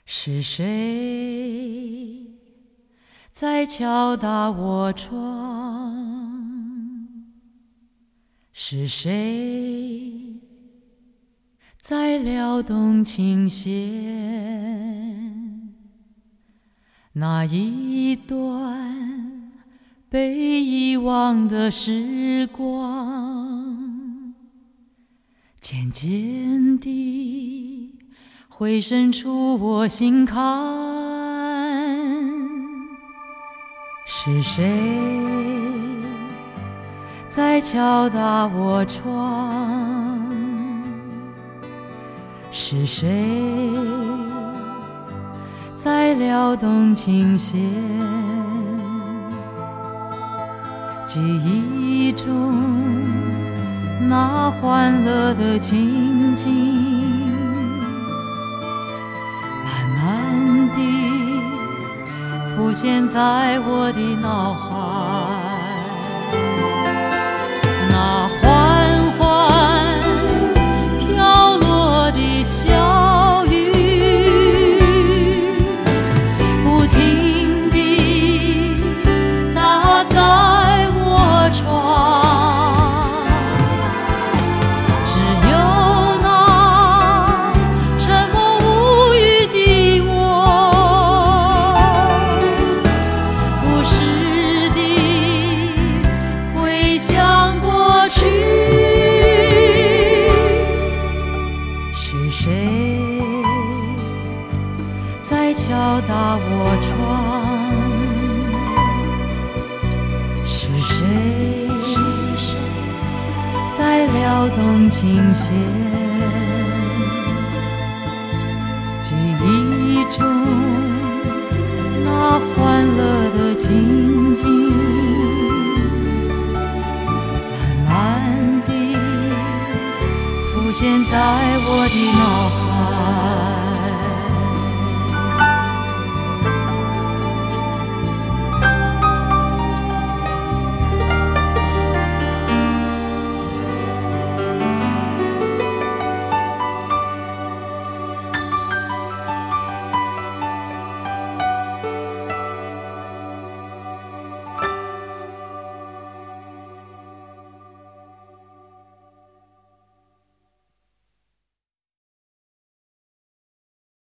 是谁在敲打我窗？是谁在撩动琴弦？那一段被遗忘的时光，渐渐地回渗出我心坎。是谁在敲打我窗？是谁在撩动琴弦？记忆中那欢乐的情景，慢慢地浮现在我的脑海。那缓缓飘落的小雨，不停地打在我窗，只有那沉默无语的我，不时地回想过去。是谁在敲打我窗？是谁在撩动琴弦？记忆中那欢乐的情景，慢慢地浮现在我的脑海。